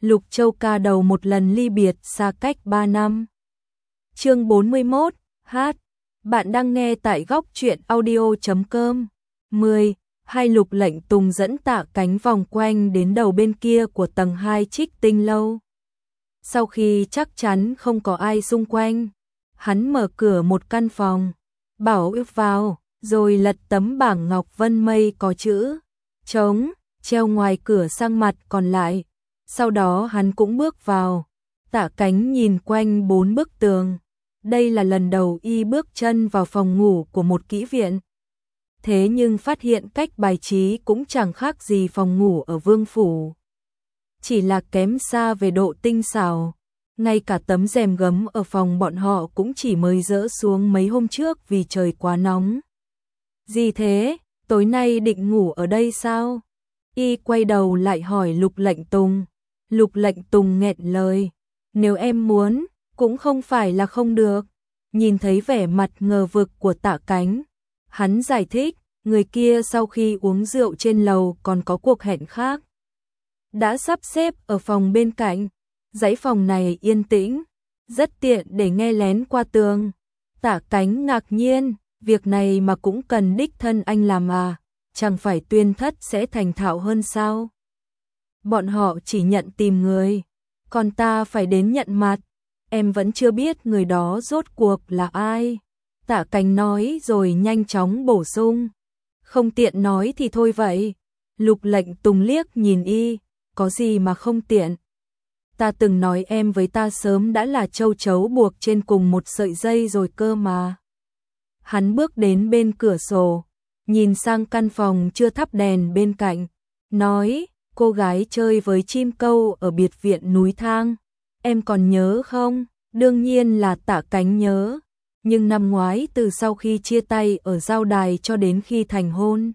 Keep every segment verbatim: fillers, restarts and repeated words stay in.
Lục Châu ca đầu một lần ly biệt xa cách ba năm. Chương bốn mươi mốt, hát. Bạn đang nghe tại góc truyện audio chấm com. mười. Hai Lục Lệnh Tùng dẫn Tạ Cánh vòng quanh đến đầu bên kia của tầng hai Trích Tinh lâu. Sau khi chắc chắn không có ai xung quanh, hắn mở cửa một căn phòng, bảo ước vào, rồi lật tấm bảng ngọc vân mây có chữ trống treo ngoài cửa sang mặt còn lại. Sau đó hắn cũng bước vào. Tạ Cánh nhìn quanh bốn bức tường. Đây là lần đầu y bước chân vào phòng ngủ của một kỹ viện. Thế nhưng phát hiện cách bài trí cũng chẳng khác gì phòng ngủ ở vương phủ. Chỉ là kém xa về độ tinh xảo. Ngay cả tấm rèm gấm ở phòng bọn họ cũng chỉ mới dỡ xuống mấy hôm trước vì trời quá nóng. Gì thế, tối nay định ngủ ở đây sao? Y quay đầu lại hỏi Lục Lệnh Tùng. Lục Lệnh Tùng nghẹn lời. Nếu em muốn, cũng không phải là không được. Nhìn thấy vẻ mặt ngờ vực của Tạ Cánh, hắn giải thích, người kia sau khi uống rượu trên lầu còn có cuộc hẹn khác. Đã sắp xếp ở phòng bên cạnh. Dãy phòng này yên tĩnh, rất tiện để nghe lén qua tường. Tạ Cánh ngạc nhiên, việc này mà cũng cần đích thân anh làm à, chẳng phải Tuyên Thất sẽ thành thạo hơn sao? Bọn họ chỉ nhận tìm người, còn ta phải đến nhận mặt. Em vẫn chưa biết người đó rốt cuộc là ai. Tạ Cánh nói rồi nhanh chóng bổ sung. Không tiện nói thì thôi vậy. Lục Lệnh Tùng liếc nhìn y, có gì mà không tiện. Ta từng nói em với ta sớm đã là châu chấu buộc trên cùng một sợi dây rồi cơ mà. Hắn bước đến bên cửa sổ, nhìn sang căn phòng chưa thắp đèn bên cạnh, nói, cô gái chơi với chim câu ở biệt viện núi thang, em còn nhớ không? Đương nhiên là Tạ Cánh nhớ, nhưng năm ngoái từ sau khi chia tay ở giao đài cho đến khi thành hôn,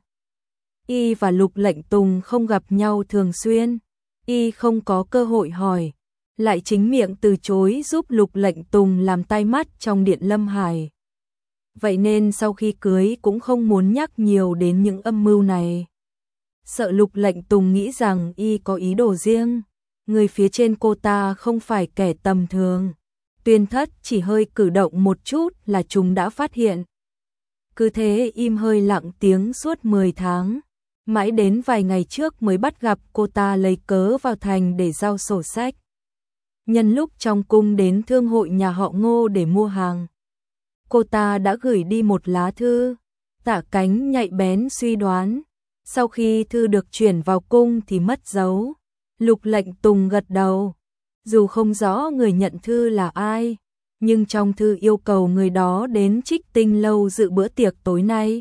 y và Lục Lệnh Tùng không gặp nhau thường xuyên, y không có cơ hội hỏi, lại chính miệng từ chối giúp Lục Lệnh Tùng làm tai mắt trong Điện Lâm Hải. Vậy nên sau khi cưới cũng không muốn nhắc nhiều đến những âm mưu này. Sợ Lục Lệnh Tùng nghĩ rằng y có ý đồ riêng, người phía trên cô ta không phải kẻ tầm thường. Tuyên Thất chỉ hơi cử động một chút là chúng đã phát hiện. Cứ thế im hơi lặng tiếng suốt mười tháng, mãi đến vài ngày trước mới bắt gặp cô ta lấy cớ vào thành để giao sổ sách. Nhân lúc trong cung đến thương hội nhà họ Ngô để mua hàng, cô ta đã gửi đi một lá thư. Tạ Cánh nhạy bén suy đoán, sau khi thư được chuyển vào cung thì mất dấu. Lục Lệnh Tùng gật đầu, dù không rõ người nhận thư là ai, nhưng trong thư yêu cầu người đó đến Trích Tinh lâu dự bữa tiệc tối nay.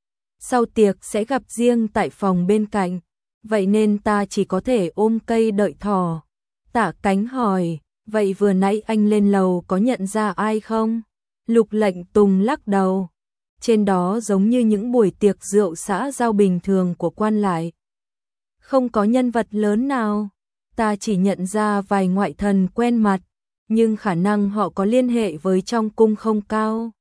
Sau tiệc sẽ gặp riêng tại phòng bên cạnh, vậy nên ta chỉ có thể ôm cây đợi thỏ. Tạ Cánh hỏi, vậy vừa nãy anh lên lầu có nhận ra ai không? Lục Lệnh Tùng lắc đầu, trên đó giống như những buổi tiệc rượu xã giao bình thường của quan lại. Không có nhân vật lớn nào, ta chỉ nhận ra vài ngoại thần quen mặt, nhưng khả năng họ có liên hệ với trong cung không cao,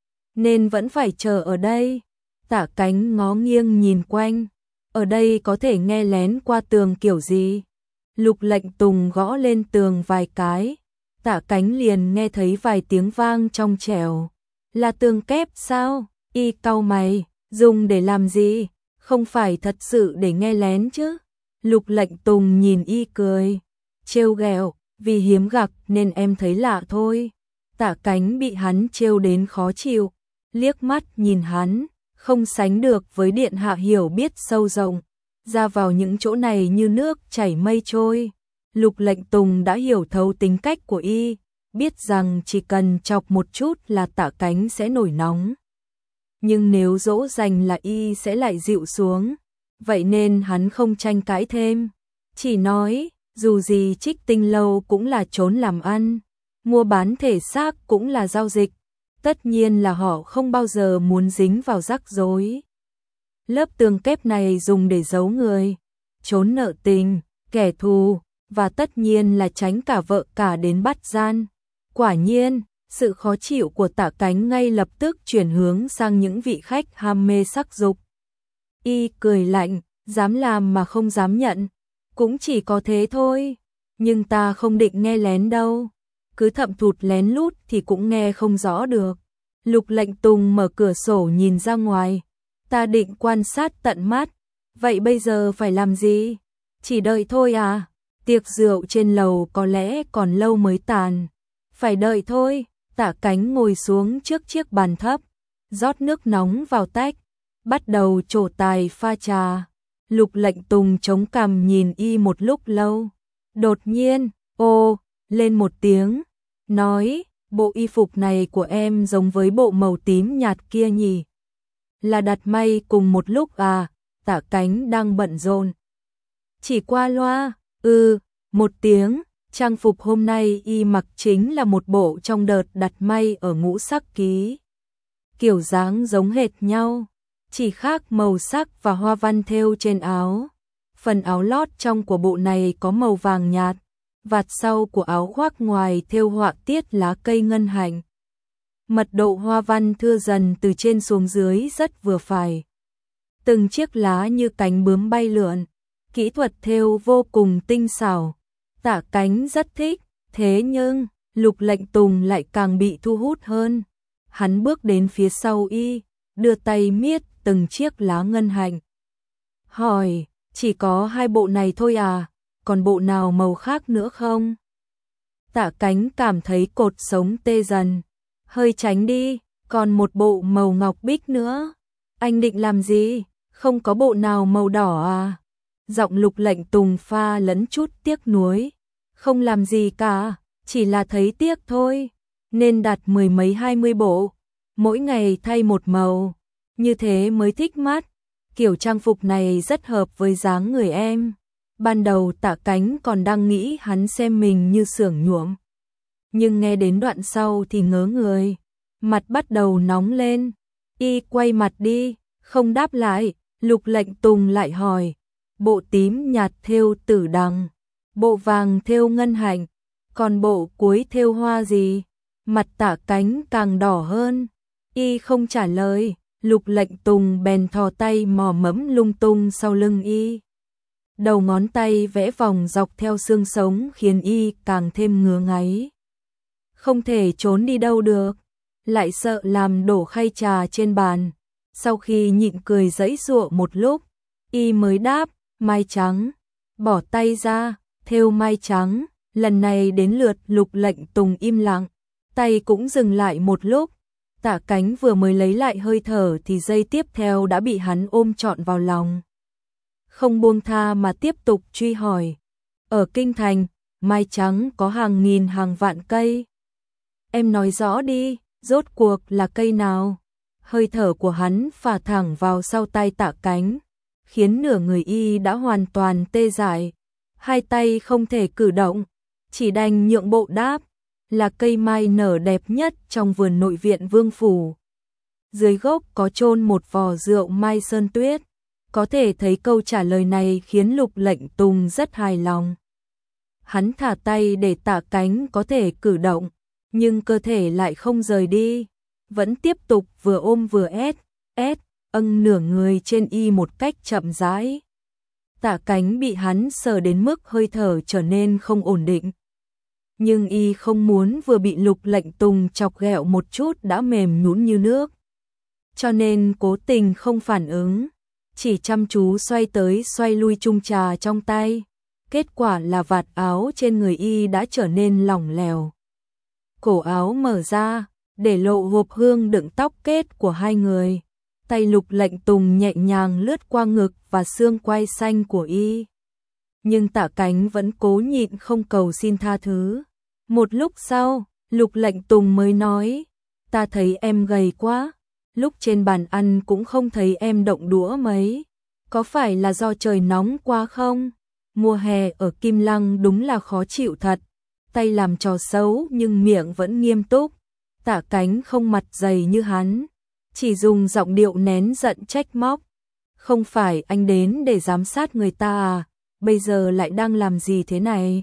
nên vẫn phải chờ ở đây. Tạ Cánh ngó nghiêng nhìn quanh, ở đây có thể nghe lén qua tường kiểu gì? Lục Lệnh Tùng gõ lên tường vài cái, Tạ Cánh liền nghe thấy vài tiếng vang trong trẻo. Là tường kép sao? Y cau mày, dùng để làm gì? Không phải thật sự để nghe lén chứ? Lục Lệnh Tùng nhìn y cười, trêu ghẹo, vì hiếm gặp nên em thấy lạ thôi. Tạ Cánh bị hắn trêu đến khó chịu, liếc mắt nhìn hắn, không sánh được với điện hạ hiểu biết sâu rộng, ra vào những chỗ này như nước chảy mây trôi. Lục Lệnh Tùng đã hiểu thấu tính cách của y, biết rằng chỉ cần chọc một chút là Tạ Cánh sẽ nổi nóng. Nhưng nếu dỗ dành là y sẽ lại dịu xuống, vậy nên hắn không tranh cãi thêm, chỉ nói, dù gì Trích Tinh lâu cũng là chốn làm ăn, mua bán thể xác cũng là giao dịch, tất nhiên là họ không bao giờ muốn dính vào rắc rối. Lớp tường kép này dùng để giấu người, trốn nợ tình, kẻ thù, và tất nhiên là tránh cả vợ cả đến bắt gian. Quả nhiên, sự khó chịu của Tạ Cánh ngay lập tức chuyển hướng sang những vị khách ham mê sắc dục. Y cười lạnh, dám làm mà không dám nhận, cũng chỉ có thế thôi. Nhưng ta không định nghe lén đâu, cứ thậm thụt lén lút thì cũng nghe không rõ được. Lục Lệnh Tùng mở cửa sổ nhìn ra ngoài, ta định quan sát tận mắt, vậy bây giờ phải làm gì? Chỉ đợi thôi à? Tiệc rượu trên lầu có lẽ còn lâu mới tàn. Phải đợi thôi. Tạ Cánh ngồi xuống trước chiếc bàn thấp, rót nước nóng vào tách, bắt đầu trổ tài pha trà. Lục Lệnh Tùng chống cằm nhìn y một lúc lâu, đột nhiên, ô, lên một tiếng, nói, bộ y phục này của em giống với bộ màu tím nhạt kia nhỉ? Là đặt may cùng một lúc à? Tạ Cánh đang bận rộn. Chỉ qua loa, ừ, một tiếng. Trang phục hôm nay y mặc chính là một bộ trong đợt đặt may ở Ngũ Sắc Ký. Kiểu dáng giống hệt nhau, chỉ khác màu sắc và hoa văn thêu trên áo. Phần áo lót trong của bộ này có màu vàng nhạt, vạt sau của áo khoác ngoài thêu họa tiết lá cây ngân hạnh. Mật độ hoa văn thưa dần từ trên xuống dưới rất vừa phải. Từng chiếc lá như cánh bướm bay lượn, kỹ thuật thêu vô cùng tinh xảo. Tạ Cánh rất thích, thế nhưng Lục Lệnh Tùng lại càng bị thu hút hơn. Hắn bước đến phía sau y, đưa tay miết từng chiếc lá ngân hạnh. Hỏi, chỉ có hai bộ này thôi à, còn bộ nào màu khác nữa không? Tạ Cánh cảm thấy cột sống tê dần, hơi tránh đi, còn một bộ màu ngọc bích nữa. Anh định làm gì? Không có bộ nào màu đỏ à? Giọng Lục Lệnh Tùng pha lẫn chút tiếc nuối. Không làm gì cả, chỉ là thấy tiếc thôi, nên đặt mười mấy hai mươi bộ, mỗi ngày thay một màu, như thế mới thích mắt. Kiểu trang phục này rất hợp với dáng người em. Ban đầu Tạ Cánh còn đang nghĩ hắn xem mình như xưởng nhuộm, nhưng nghe đến đoạn sau thì ngớ người, mặt bắt đầu nóng lên. Y quay mặt đi, không đáp lại. Lục Lệnh Tùng lại hỏi, bộ tím nhạt thêu tử đằng, bộ vàng thêu ngân hạnh, còn bộ cuối thêu hoa gì? Mặt Tạ Cánh càng đỏ hơn. Y không trả lời, Lục Lệnh Tùng bèn thò tay mò mẫm lung tung sau lưng y. Đầu ngón tay vẽ vòng dọc theo xương sống khiến y càng thêm ngứa ngáy. Không thể trốn đi đâu được, lại sợ làm đổ khay trà trên bàn. Sau khi nhịn cười giãy giụa một lúc, y mới đáp, mai trắng. Bỏ tay ra, thêu mai trắng. Lần này đến lượt Lục Lệnh Tùng im lặng, tay cũng dừng lại một lúc. Tạ Cánh vừa mới lấy lại hơi thở thì giây tiếp theo đã bị hắn ôm trọn vào lòng. Không buông tha mà tiếp tục truy hỏi. Ở Kinh Thành, mai trắng có hàng nghìn hàng vạn cây. Em nói rõ đi, rốt cuộc là cây nào? Hơi thở của hắn phả thẳng vào sau tai Tạ Cánh, khiến nửa người y đã hoàn toàn tê dại. Hai tay không thể cử động, chỉ đành nhượng bộ đáp, là cây mai nở đẹp nhất trong vườn nội viện vương phủ. Dưới gốc có chôn một vò rượu mai sơn tuyết. Có thể thấy câu trả lời này khiến Lục Lệnh Tùng rất hài lòng. Hắn thả tay để Tạ Cánh có thể cử động, nhưng cơ thể lại không rời đi, vẫn tiếp tục vừa ôm vừa ép, ép, âng nửa người trên y một cách chậm rãi. Tạ Cánh bị hắn sờ đến mức hơi thở trở nên không ổn định. Nhưng y không muốn vừa bị Lục Lệnh Tùng chọc ghẹo một chút đã mềm nhũn như nước. Cho nên cố tình không phản ứng, chỉ chăm chú xoay tới xoay lui chung trà trong tay. Kết quả là vạt áo trên người y đã trở nên lỏng lẻo. Cổ áo mở ra, để lộ hộp hương đựng tóc kết của hai người. Tay Lục Lệnh Tùng nhẹ nhàng lướt qua ngực và xương quai xanh của y. Nhưng Tạ Cánh vẫn cố nhịn không cầu xin tha thứ. Một lúc sau, Lục Lệnh Tùng mới nói, ta thấy em gầy quá, lúc trên bàn ăn cũng không thấy em động đũa mấy. Có phải là do trời nóng quá không? Mùa hè ở Kim Lăng đúng là khó chịu thật. Tay làm trò xấu nhưng miệng vẫn nghiêm túc. Tạ Cánh không mặt dày như hắn, chỉ dùng giọng điệu nén giận trách móc. Không phải anh đến để giám sát người ta à, bây giờ lại đang làm gì thế này?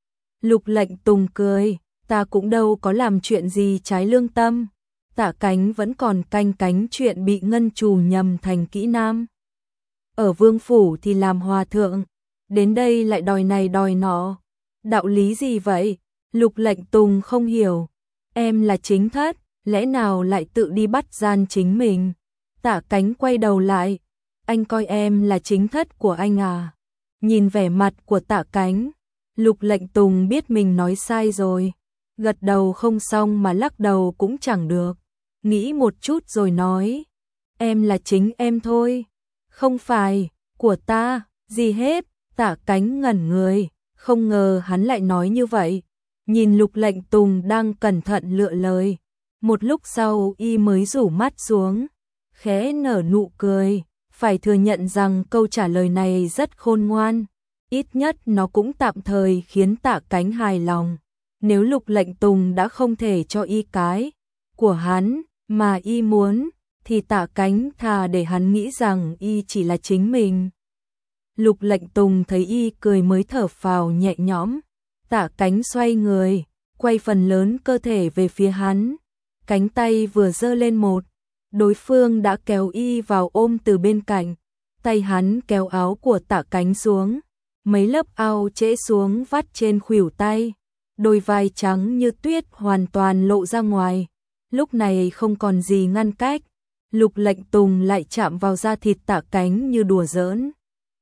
Lục Lệnh Tùng cười, ta cũng đâu có làm chuyện gì trái lương tâm. Tạ Cánh vẫn còn canh cánh chuyện bị Ngân Trù nhầm thành kỹ nam. Ở vương phủ thì làm hòa thượng, đến đây lại đòi này đòi nọ. Đạo lý gì vậy? Lục Lệnh Tùng không hiểu. Em là chính thất, lẽ nào lại tự đi bắt gian chính mình? Tạ Cánh quay đầu lại. Anh coi em là chính thất của anh à? Nhìn vẻ mặt của Tạ Cánh, Lục Lệnh Tùng biết mình nói sai rồi. Gật đầu không xong mà lắc đầu cũng chẳng được. Nghĩ một chút rồi nói. Em là chính em thôi. Không phải, của ta, gì hết. Tạ Cánh ngẩn người, không ngờ hắn lại nói như vậy. Nhìn Lục Lệnh Tùng đang cẩn thận lựa lời. Một lúc sau y mới rủ mắt xuống, khẽ nở nụ cười. Phải thừa nhận rằng câu trả lời này rất khôn ngoan. Ít nhất nó cũng tạm thời khiến Tạ Cánh hài lòng. Nếu Lục Lệnh Tùng đã không thể cho y cái của hắn mà y muốn, thì Tạ Cánh thà để hắn nghĩ rằng y chỉ là chính mình. Lục Lệnh Tùng thấy y cười mới thở phào nhẹ nhõm. Tạ Cánh xoay người, quay phần lớn cơ thể về phía hắn. Cánh tay vừa giơ lên một, đối phương đã kéo y vào ôm từ bên cạnh. Tay hắn kéo áo của Tạ Cánh xuống, mấy lớp áo trễ xuống vắt trên khuỷu tay. Đôi vai trắng như tuyết hoàn toàn lộ ra ngoài. Lúc này không còn gì ngăn cách. Lục Lệnh Tùng lại chạm vào da thịt Tạ Cánh như đùa giỡn.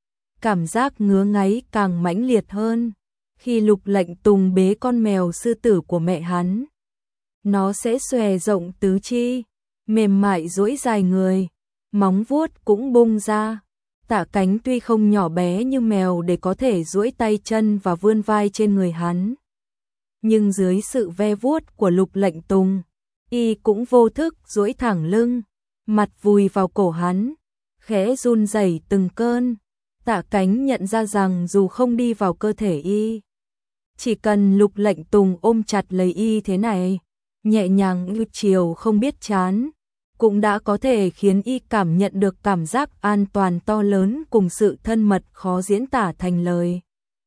Cảm giác ngứa ngáy càng mãnh liệt hơn. Khi Lục Lệnh Tùng bế con mèo sư tử của mẹ hắn, nó sẽ xòe rộng tứ chi, mềm mại duỗi dài người, móng vuốt cũng bung ra. Tạ Cánh tuy không nhỏ bé như mèo để có thể duỗi tay chân và vươn vai trên người hắn, nhưng dưới sự ve vuốt của Lục Lệnh Tùng, y cũng vô thức duỗi thẳng lưng, mặt vùi vào cổ hắn, khẽ run rẩy từng cơn. Tạ Cánh nhận ra rằng dù không đi vào cơ thể y, chỉ cần Lục Lệnh Tùng ôm chặt lấy y thế này, nhẹ nhàng như chiều không biết chán, cũng đã có thể khiến y cảm nhận được cảm giác an toàn to lớn cùng sự thân mật khó diễn tả thành lời.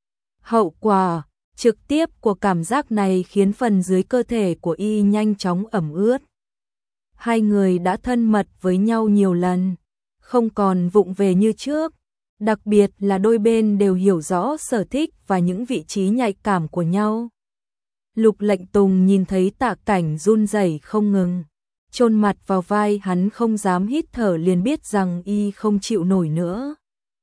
Hậu quả trực tiếp của cảm giác này khiến phần dưới cơ thể của y nhanh chóng ẩm ướt. Hai người đã thân mật với nhau nhiều lần, không còn vụng về như trước. Đặc biệt là đôi bên đều hiểu rõ sở thích và những vị trí nhạy cảm của nhau. Lục Lệnh Tùng nhìn thấy Tạ Cảnh run rẩy không ngừng, chôn mặt vào vai hắn không dám hít thở liền biết rằng y không chịu nổi nữa.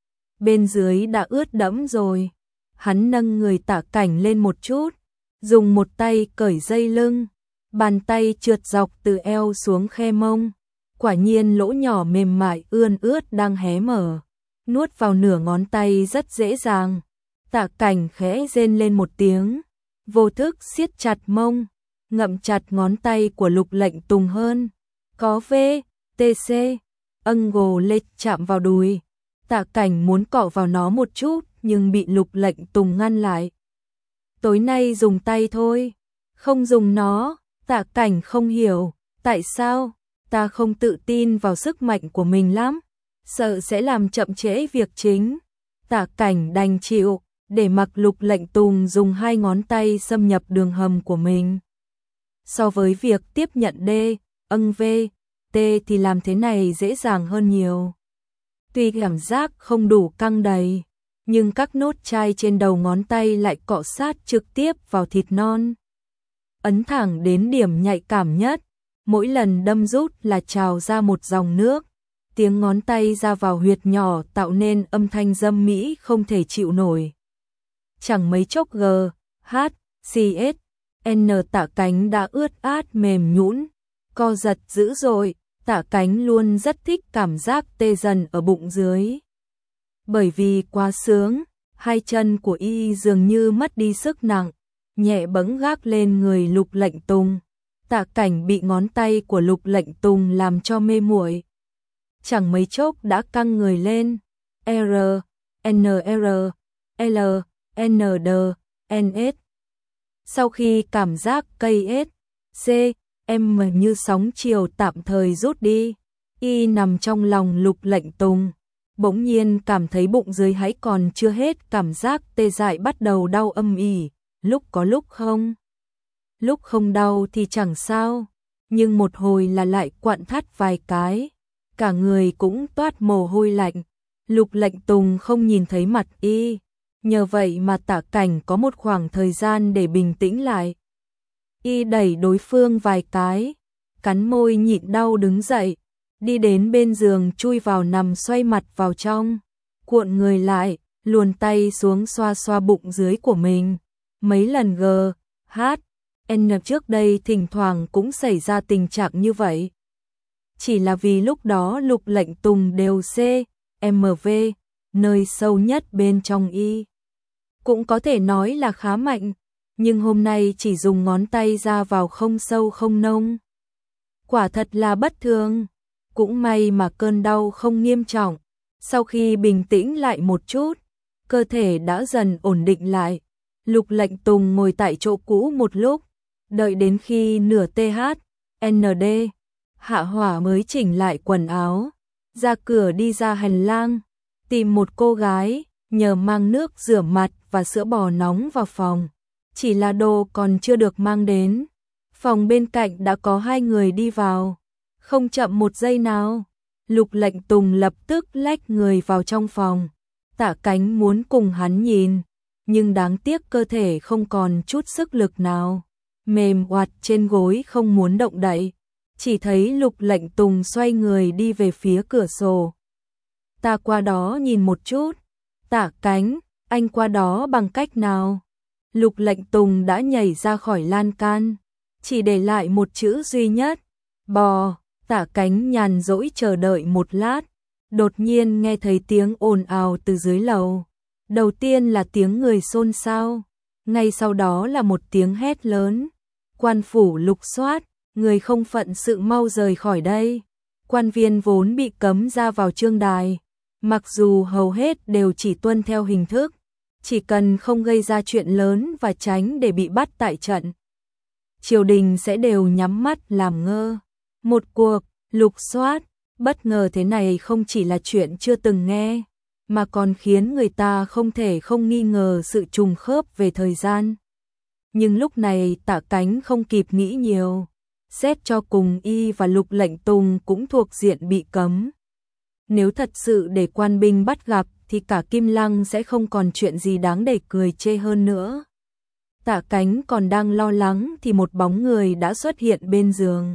Bên dưới đã ướt đẫm rồi. Hắn nâng người Tạ Cảnh lên một chút, dùng một tay cởi dây lưng, bàn tay trượt dọc từ eo xuống khe mông. Quả nhiên lỗ nhỏ mềm mại ươn ướt đang hé mở, nuốt vào nửa ngón tay rất dễ dàng. Tạ Cảnh khẽ rên lên một tiếng, vô thức siết chặt mông, ngậm chặt ngón tay của Lục Lệnh Tùng hơn. Có V, T C, âng gồ lệch chạm vào đùi. Tạ Cảnh muốn cọ vào nó một chút nhưng bị Lục Lệnh Tùng ngăn lại. Tối nay dùng tay thôi, không dùng nó. Tạ Cảnh không hiểu, tại sao? Ta không tự tin vào sức mạnh của mình lắm, sợ sẽ làm chậm trễ việc chính. Tạ Cảnh đành chịu, để mặc Lục Lệnh Tùng dùng hai ngón tay xâm nhập đường hầm của mình. So với việc tiếp nhận D, âng V, T thì làm thế này dễ dàng hơn nhiều. Tuy cảm giác không đủ căng đầy, nhưng các nốt chai trên đầu ngón tay lại cọ sát trực tiếp vào thịt non. Ấn thẳng đến điểm nhạy cảm nhất, mỗi lần đâm rút là trào ra một dòng nước. Tiếng ngón tay ra vào huyệt nhỏ tạo nên âm thanh dâm mỹ không thể chịu nổi. Chẳng mấy chốc G, H, C, S, N Tạ Cánh đã ướt át mềm nhũn, co giật dữ dội. Tạ Cánh luôn rất thích cảm giác tê dần ở bụng dưới. Bởi vì quá sướng, hai chân của y dường như mất đi sức nặng, nhẹ bẫng gác lên người Lục Lệnh Tùng. Tạ Cảnh bị ngón tay của Lục Lệnh Tùng làm cho mê muội, chẳng mấy chốc đã căng người lên. R, N R, L, N D, N S. Sau khi cảm giác cây S, C, M như sóng chiều tạm thời rút đi, y nằm trong lòng Lục Lệnh Tùng, bỗng nhiên cảm thấy bụng dưới hãy còn chưa hết cảm giác tê dại bắt đầu đau âm ỉ, lúc có lúc không. Lúc không đau thì chẳng sao, nhưng một hồi là lại quặn thắt vài cái, cả người cũng toát mồ hôi lạnh. Lục Lệnh Tùng không nhìn thấy mặt y, Nhờ vậy mà Tạ Cảnh có một khoảng thời gian để bình tĩnh lại. Y đẩy đối phương vài cái, cắn môi nhịn đau đứng dậy, đi đến bên giường chui vào nằm xoay mặt vào trong, cuộn người lại, luồn tay xuống xoa xoa bụng dưới của mình. Mấy lần G, H, N trước đây thỉnh thoảng cũng xảy ra tình trạng như vậy. Chỉ là vì lúc đó Lục Lệnh Tùng đều C, M V, nơi sâu nhất bên trong y. Cũng có thể nói là khá mạnh, nhưng hôm nay chỉ dùng ngón tay ra vào không sâu không nông. Quả thật là bất thường, cũng may mà cơn đau không nghiêm trọng. Sau khi bình tĩnh lại một chút, cơ thể đã dần ổn định lại. Lục Lệnh Tùng ngồi tại chỗ cũ một lúc, đợi đến khi nửa T H, N D, hạ hỏa mới chỉnh lại quần áo, ra cửa đi ra hành lang, tìm một cô gái, nhờ mang nước rửa mặt và sữa bò nóng vào phòng. Chỉ là đồ còn chưa được mang đến, phòng bên cạnh đã có hai người đi vào. Không chậm một giây nào, Lục Lệnh Tùng lập tức lách người vào trong phòng. Tạ Cánh muốn cùng hắn nhìn, nhưng đáng tiếc cơ thể không còn chút sức lực nào, mềm oặt trên gối không muốn động đậy. Chỉ thấy Lục Lệnh Tùng xoay người đi về phía cửa sổ. Ta qua đó nhìn một chút. Tạ Cánh, anh qua đó bằng cách nào? Lục Lệnh Tùng đã nhảy ra khỏi lan can, chỉ để lại một chữ duy nhất, bò. Tạ Cánh nhàn rỗi chờ đợi một lát, đột nhiên nghe thấy tiếng ồn ào từ dưới lầu. Đầu tiên là tiếng người xôn xao, ngay sau đó là một tiếng hét lớn. Quan phủ lục soát, người không phận sự mau rời khỏi đây. Quan viên vốn bị cấm ra vào trương đài, mặc dù hầu hết đều chỉ tuân theo hình thức, chỉ cần không gây ra chuyện lớn và tránh để bị bắt tại trận, triều đình sẽ đều nhắm mắt làm ngơ. Một cuộc lục soát bất ngờ thế này không chỉ là chuyện chưa từng nghe, mà còn khiến người ta không thể không nghi ngờ sự trùng khớp về thời gian. Nhưng lúc này Tạ Cánh không kịp nghĩ nhiều, xét cho cùng y và Lục Lệnh Tùng cũng thuộc diện bị cấm. Nếu thật sự để quan binh bắt gặp thì cả Kim Lăng sẽ không còn chuyện gì đáng để cười chê hơn nữa. Tạ Cánh còn đang lo lắng thì một bóng người đã xuất hiện bên giường.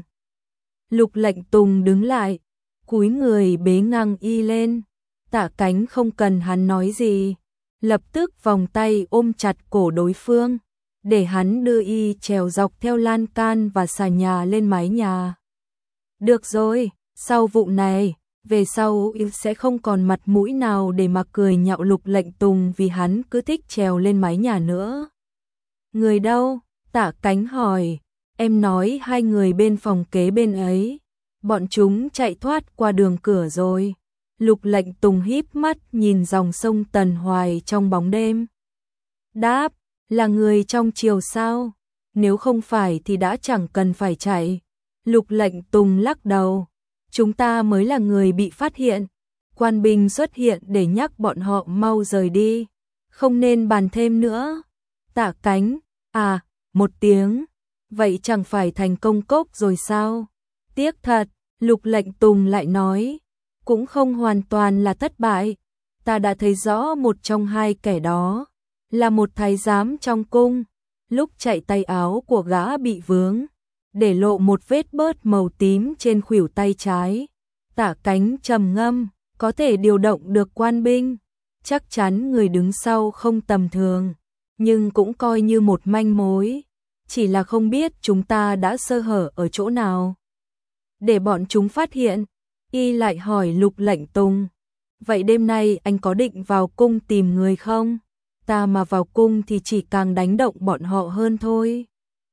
Lục Lệnh Tùng đứng lại, cúi người bế ngang y lên. Tạ Cánh không cần hắn nói gì, lập tức vòng tay ôm chặt cổ đối phương, để hắn đưa y trèo dọc theo lan can và xà nhà lên mái nhà. Được rồi, sau vụ này, về sau y sẽ không còn mặt mũi nào để mà cười nhạo Lục Lệnh Tùng vì hắn cứ thích trèo lên mái nhà nữa. Người đâu? Tạ Cánh hỏi. Em nói hai người bên phòng kế bên ấy, bọn chúng chạy thoát qua đường cửa rồi. Lục Lệnh Tùng híp mắt nhìn dòng sông Tần Hoài trong bóng đêm. Đáp, là người trong triều sao? Nếu không phải thì đã chẳng cần phải chạy. Lục Lệnh Tùng lắc đầu. Chúng ta mới là người bị phát hiện. Quan binh xuất hiện để nhắc bọn họ mau rời đi, không nên bàn thêm nữa. Tạ Cánh, à, một tiếng. Vậy chẳng phải thành công cốc rồi sao? Tiếc thật, Lục Lệnh Tùng lại nói. Cũng không hoàn toàn là thất bại. Ta đã thấy rõ một trong hai kẻ đó là một thái giám trong cung. Lúc chạy tay áo của gã bị vướng, để lộ một vết bớt màu tím trên khuỷu tay trái. Tạ Cánh trầm ngâm, có thể điều động được quan binh. Chắc chắn người đứng sau không tầm thường, nhưng cũng coi như một manh mối. Chỉ là không biết chúng ta đã sơ hở ở chỗ nào để bọn chúng phát hiện. Y lại hỏi Lục Lệnh Tùng, vậy đêm nay anh có định vào cung tìm người không? Ta mà vào cung thì chỉ càng đánh động bọn họ hơn thôi.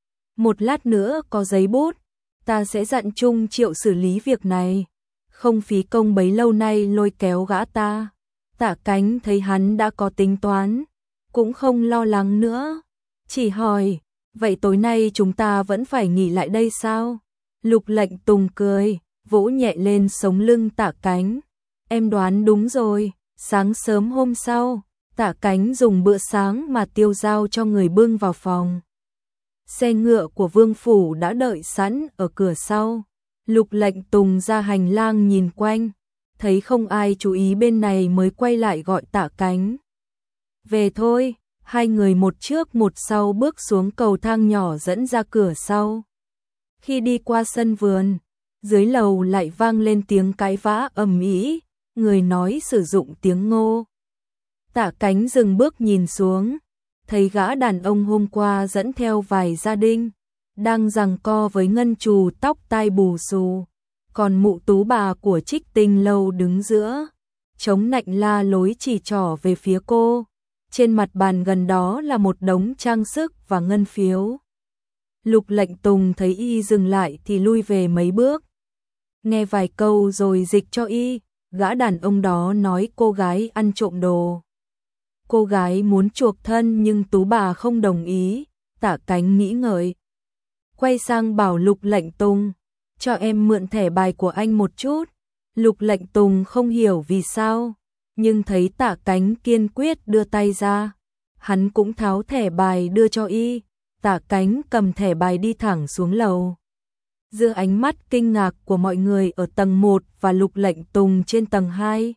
Một lát nữa có giấy bút, ta sẽ dặn Trung Triệu xử lý việc này, không phí công bấy lâu nay lôi kéo gã ta. Tạ Cánh thấy hắn đã có tính toán, cũng không lo lắng nữa, chỉ hỏi, vậy tối nay chúng ta vẫn phải nghỉ lại đây sao? Lục Lệnh Tùng cười, vỗ nhẹ lên sống lưng Tạ Cánh. Em đoán đúng rồi. Sáng sớm hôm sau, Tạ Cánh dùng bữa sáng mà Tiêu giao cho người bưng vào phòng. Xe ngựa của Vương phủ đã đợi sẵn ở cửa sau. Lục Lệnh Tùng ra hành lang nhìn quanh, thấy không ai chú ý bên này mới quay lại gọi Tạ Cánh. Về thôi, hai người một trước một sau bước xuống cầu thang nhỏ dẫn ra cửa sau. Khi đi qua sân vườn, dưới lầu lại vang lên tiếng cãi vã ầm ĩ, người nói sử dụng tiếng Ngô. Tạ Cánh dừng bước nhìn xuống, thấy gã đàn ông hôm qua dẫn theo vài gia đình, đang giằng co với ngân trù tóc tai bù xù, còn mụ Tú bà của Trích Tinh lâu đứng giữa, chống nạnh la lối chỉ trỏ về phía cô. Trên mặt bàn gần đó là một đống trang sức và ngân phiếu. Lục Lệnh Tùng thấy y dừng lại thì lui về mấy bước. Nghe vài câu rồi dịch cho y, gã đàn ông đó nói cô gái ăn trộm đồ. Cô gái muốn chuộc thân nhưng Tú bà không đồng ý. Tạ Cánh nghĩ ngợi, quay sang bảo Lục Lệnh Tùng, cho em mượn thẻ bài của anh một chút. Lục Lệnh Tùng không hiểu vì sao, nhưng thấy Tạ Cánh kiên quyết đưa tay ra, hắn cũng tháo thẻ bài đưa cho y. Tạ Cánh cầm thẻ bài đi thẳng xuống lầu. Giữa ánh mắt kinh ngạc của mọi người ở tầng một và Lục Lệnh Tùng trên tầng hai,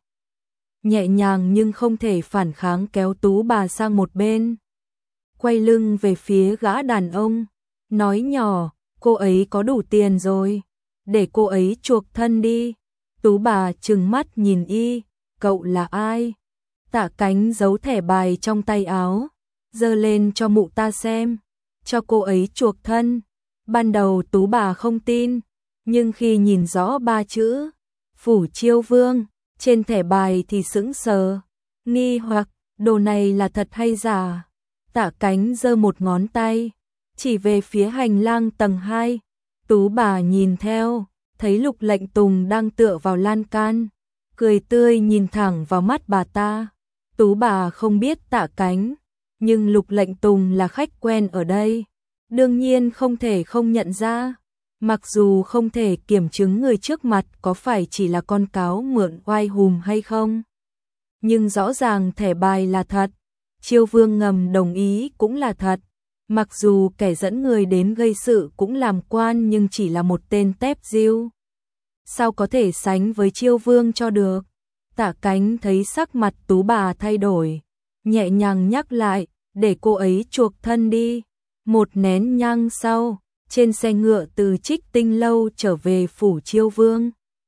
nhẹ nhàng nhưng không thể phản kháng kéo Tú bà sang một bên, quay lưng về phía gã đàn ông, nói nhỏ, cô ấy có đủ tiền rồi, để cô ấy chuộc thân đi. Tú bà trừng mắt nhìn y, cậu là ai? Tạ Cánh giấu thẻ bài trong tay áo, giơ lên cho mụ ta xem, cho cô ấy chuộc thân. Ban đầu Tú bà không tin, nhưng khi nhìn rõ ba chữ Phủ Chiêu Vương trên thẻ bài thì sững sờ, nghi hoặc đồ này là thật hay giả. Tạ Cánh giơ một ngón tay chỉ về phía hành lang tầng hai. Tú bà nhìn theo, thấy Lục Lệnh Tùng đang tựa vào lan can, cười tươi nhìn thẳng vào mắt bà ta. Tú bà không biết Tạ Cánh, nhưng Lục Lệnh Tùng là khách quen ở đây, đương nhiên không thể không nhận ra. Mặc dù không thể kiểm chứng người trước mặt có phải chỉ là con cáo mượn oai hùm hay không, nhưng rõ ràng thẻ bài là thật, Chiêu Vương ngầm đồng ý cũng là thật. Mặc dù kẻ dẫn người đến gây sự cũng làm quan nhưng chỉ là một tên tép diêu, sao có thể sánh với Chiêu Vương cho được. Tạ Cánh thấy sắc mặt Tú bà thay đổi, nhẹ nhàng nhắc lại, để cô ấy chuộc thân đi. Một nén nhang sau, trên xe ngựa từ Trích Tinh lâu trở về Phủ Chiêu Vương,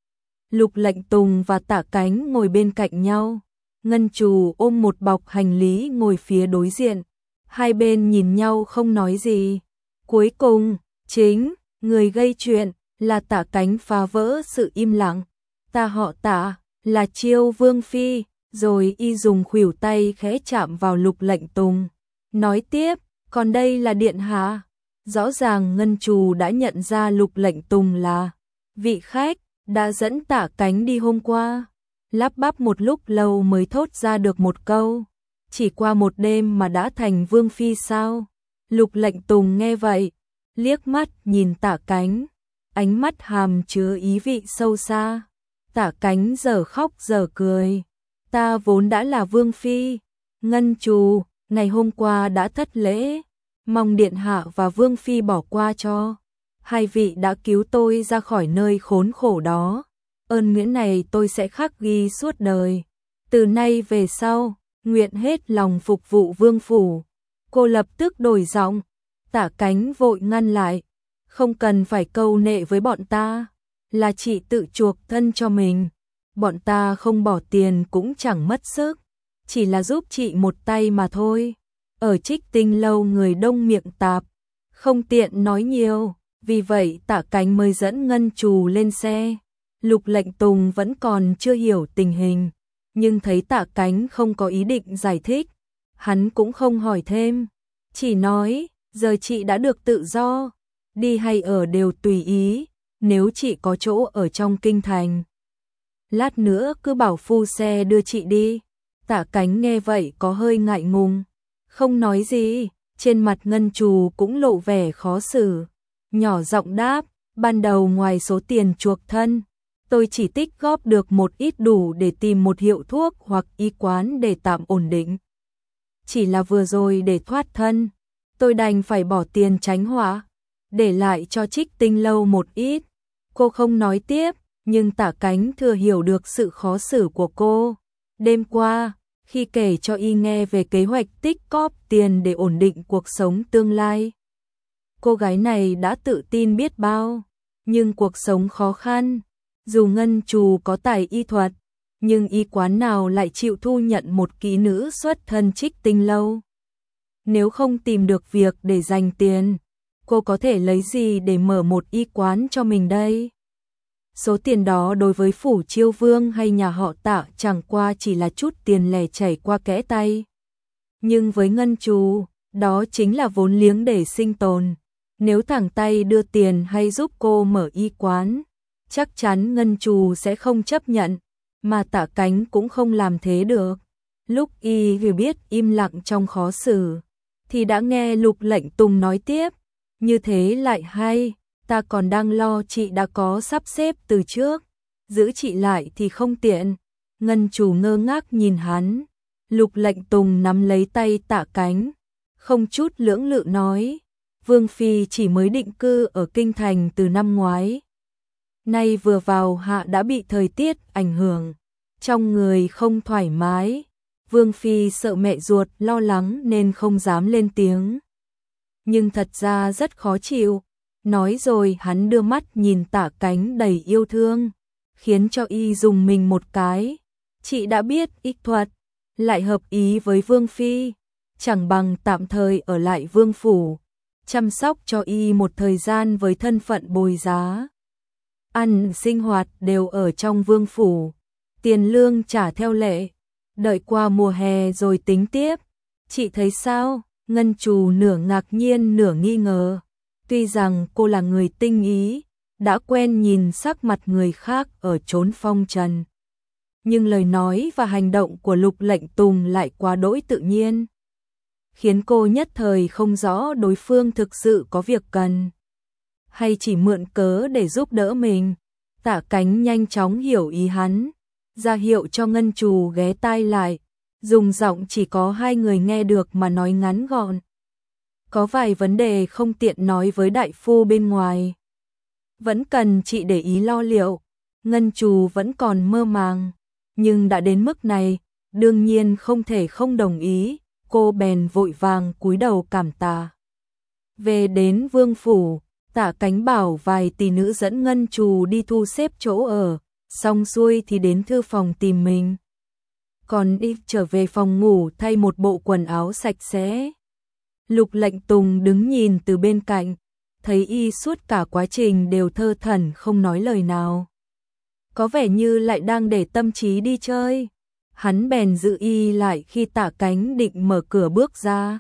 Lục Lệnh Tùng và Tạ Cánh ngồi bên cạnh nhau, ngân trù ôm một bọc hành lý ngồi phía đối diện. Hai bên nhìn nhau không nói gì. Cuối cùng, chính người gây chuyện là Tạ Cánh phá vỡ sự im lặng. Ta họ Tạ, là Chiêu Vương phi. Rồi y dùng khuỷu tay khẽ chạm vào Lục Lệnh Tùng, nói tiếp, còn đây là điện hạ. Rõ ràng ngân trù đã nhận ra Lục Lệnh Tùng là vị khách đã dẫn Tạ Cánh đi hôm qua. Lắp bắp một lúc lâu mới thốt ra được một câu, chỉ qua một đêm mà đã thành vương phi sao? Lục Lệnh Tùng nghe vậy, liếc mắt nhìn Tạ Cánh, ánh mắt hàm chứa ý vị sâu xa. Tạ Cánh giờ khóc giờ cười, ta vốn đã là vương phi, ngân trù, ngày hôm qua đã thất lễ, mong điện hạ và vương phi bỏ qua cho. Hai vị đã cứu tôi ra khỏi nơi khốn khổ đó, ơn nghĩa này tôi sẽ khắc ghi suốt đời. Từ nay về sau, nguyện hết lòng phục vụ vương phủ. Cô lập tức đổi giọng. Tạ Cánh vội ngăn lại, không cần phải câu nệ với bọn ta, là chị tự chuộc thân cho mình, bọn ta không bỏ tiền cũng chẳng mất sức, chỉ là giúp chị một tay mà thôi. Ở Trích Tinh lâu người đông miệng tạp, không tiện nói nhiều, vì vậy Tạ Cánh mới dẫn ngân trù lên xe. Lục Lệnh Tùng vẫn còn chưa hiểu tình hình, nhưng thấy Tạ Cánh không có ý định giải thích, hắn cũng không hỏi thêm, chỉ nói, giờ chị đã được tự do, đi hay ở đều tùy ý, nếu chị có chỗ ở trong kinh thành, lát nữa cứ bảo phu xe đưa chị đi. Tạ Cánh nghe vậy có hơi ngại ngùng, không nói gì, trên mặt ngân trù cũng lộ vẻ khó xử, nhỏ giọng đáp, ban đầu ngoài số tiền chuộc thân, tôi chỉ tích góp được một ít đủ để tìm một hiệu thuốc hoặc y quán để tạm ổn định. Chỉ là vừa rồi để thoát thân, tôi đành phải bỏ tiền tránh họa, để lại cho Trích Tinh lâu một ít. Cô không nói tiếp, nhưng Tạ Cánh thừa hiểu được sự khó xử của cô. Đêm qua, khi kể cho y nghe về kế hoạch tích cóp tiền để ổn định cuộc sống tương lai. Cô gái này đã tự tin biết bao, nhưng cuộc sống khó khăn, dù Ngân Trù có tài y thuật, nhưng y quán nào lại chịu thu nhận một kỹ nữ xuất thân Trích Tinh lâu. Nếu không tìm được việc để dành tiền, cô có thể lấy gì để mở một y quán cho mình đây? Số tiền đó đối với phủ Chiêu Vương hay nhà họ Tạ chẳng qua chỉ là chút tiền lẻ chảy qua kẽ tay. Nhưng với Ngân Trù, đó chính là vốn liếng để sinh tồn. Nếu thẳng tay đưa tiền hay giúp cô mở y quán, chắc chắn Ngân Trù sẽ không chấp nhận, mà Tạ Cánh cũng không làm thế được. Lúc y vừa biết im lặng trong khó xử, thì đã nghe Lục Lệnh Tùng nói tiếp, như thế lại hay, ta còn đang lo chị đã có sắp xếp từ trước, giữ chị lại thì không tiện. Ngân Trù ngơ ngác nhìn hắn, Lục Lệnh Tùng nắm lấy tay Tạ Cánh, không chút lưỡng lự nói, Vương Phi chỉ mới định cư ở Kinh Thành từ năm ngoái. Nay vừa vào hạ đã bị thời tiết ảnh hưởng, trong người không thoải mái. Vương Phi sợ mẹ ruột lo lắng nên không dám lên tiếng. Nhưng thật ra rất khó chịu. Nói rồi hắn đưa mắt nhìn Tạ Cánh đầy yêu thương, khiến cho y dùng mình một cái. Chị đã biết y thuật, lại hợp ý với Vương Phi, chẳng bằng tạm thời ở lại Vương Phủ, chăm sóc cho y một thời gian với thân phận bồi giá. Ăn sinh hoạt đều ở trong Vương Phủ, tiền lương trả theo lệ, đợi qua mùa hè rồi tính tiếp. Chị thấy sao? Ngân Trù nửa ngạc nhiên nửa nghi ngờ. Tuy rằng cô là người tinh ý, đã quen nhìn sắc mặt người khác ở chốn phong trần, nhưng lời nói và hành động của Lục Lệnh Tùng lại quá đỗi tự nhiên, khiến cô nhất thời không rõ đối phương thực sự có việc cần, hay chỉ mượn cớ để giúp đỡ mình. Tạ Cánh nhanh chóng hiểu ý hắn, ra hiệu cho Ngân Trù ghé tai lại, dùng giọng chỉ có hai người nghe được mà nói ngắn gọn. Có vài vấn đề không tiện nói với đại phu bên ngoài, vẫn cần chị để ý lo liệu. Ngân Trù vẫn còn mơ màng, nhưng đã đến mức này, đương nhiên không thể không đồng ý. Cô bèn vội vàng cúi đầu cảm tạ. Về đến Vương Phủ, Tạ Cánh bảo vài tỷ nữ dẫn Ngân Trù đi thu xếp chỗ ở, xong xuôi thì đến thư phòng tìm mình. Còn đi trở về phòng ngủ thay một bộ quần áo sạch sẽ. Lục Lệnh Tùng đứng nhìn từ bên cạnh, thấy y suốt cả quá trình đều thơ thẩn không nói lời nào, có vẻ như lại đang để tâm trí đi chơi. Hắn bèn giữ y lại khi Tạ Cánh định mở cửa bước ra.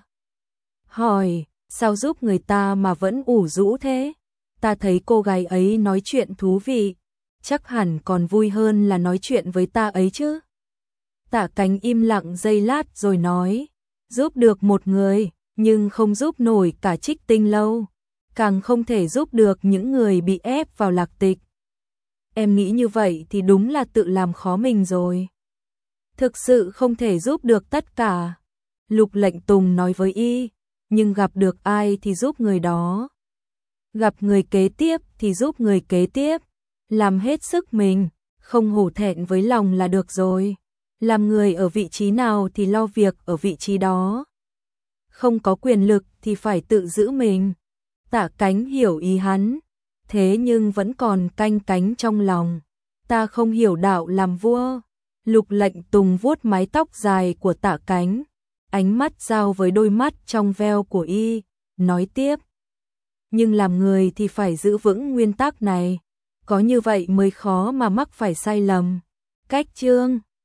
Hỏi, sao giúp người ta mà vẫn ủ rũ thế? Ta thấy cô gái ấy nói chuyện thú vị, chắc hẳn còn vui hơn là nói chuyện với ta ấy chứ. Tạ Cánh im lặng giây lát rồi nói, giúp được một người, nhưng không giúp nổi cả Trích Tinh lâu, càng không thể giúp được những người bị ép vào lạc tịch. Em nghĩ như vậy thì đúng là tự làm khó mình rồi. Thực sự không thể giúp được tất cả, Lục Lệnh Tùng nói với y, nhưng gặp được ai thì giúp người đó. Gặp người kế tiếp thì giúp người kế tiếp, làm hết sức mình, không hổ thẹn với lòng là được rồi. Làm người ở vị trí nào thì lo việc ở vị trí đó. Không có quyền lực thì phải tự giữ mình. Tạ Cánh hiểu ý hắn, thế nhưng vẫn còn canh cánh trong lòng. Ta không hiểu đạo làm vua. Lục Lệnh Tùng vuốt mái tóc dài của Tạ Cánh, ánh mắt giao với đôi mắt trong veo của y, nói tiếp. Nhưng làm người thì phải giữ vững nguyên tắc này, có như vậy mới khó mà mắc phải sai lầm. Cách chương